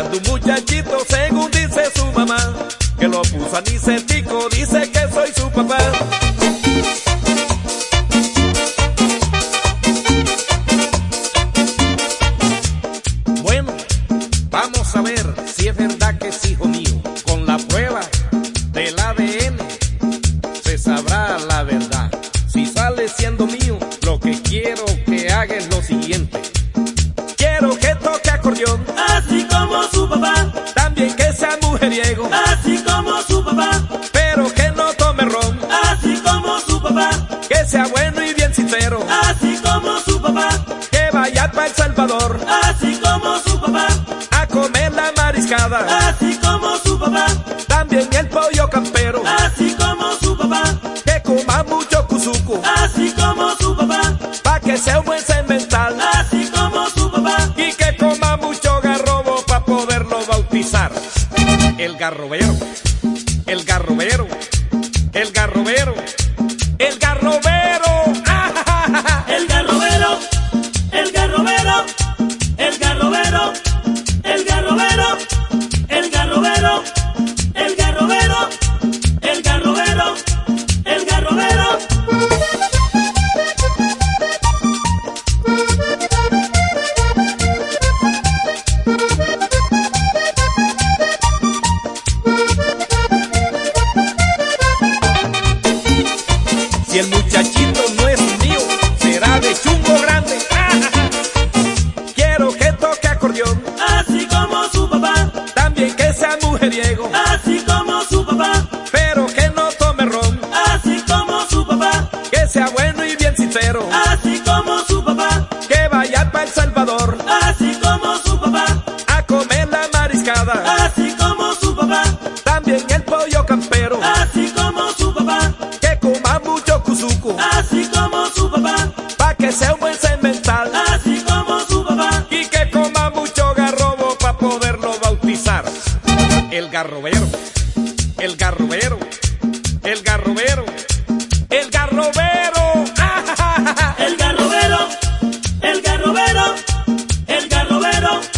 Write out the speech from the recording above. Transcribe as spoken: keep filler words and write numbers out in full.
Paseando un muchachito según dice su mamá, que lo puso a Nicetico, dice que soy su papá. Bueno, vamos a ver si es verdad que es hijo mío. Con la prueba del A D N se sabrá la verdad. Si sale siendo mío, lo que quiero que haga es lo siguiente. Quiero que toque acordeón, así como su papá. También que sea mujeriego, así como su papá. Pero que no tome ron, así como su papá. Que sea bueno y bien sincero, así como su papá. Que vaya para El Salvador, así como su papá. A comer la mariscada, así como su papá. También el pollo campero, así como su papá. Que coma mucho cuzuco, así como su papá. Pa' que sea un buen semental, así como su papá. Y que coma mucho garrobo pa' poderlo bautizar. El garrobero, el garrobero, el garrobero, el garrobero, ¡ah! El garrobero, el garrobero, el garrobero, el garrobero, el garrobero, el garrobero, el garrobero, el garrobero. Si el muchachito no es mío, será de chungo grande. Quiero que toque acordeón, así como su papá. También que sea mujeriego, así como su papá. Pero que no tome ron, así como su papá. Que sea bueno y bien sincero, así como su papá. Que vaya para El Salvador, así como su papá. A comer la mariscada, así como su papá. También el pollo campero, así como su papá. Que coma mucho cuzuco, así como su papá. Pa' que sea un buen semental, así como su papá. Y que coma mucho garrobo pa' poderlo bautizar. El garrobero, el garrobero, el garrobero, el garrobero, ¡ah! El garrobero, el garrobero, el garrobero.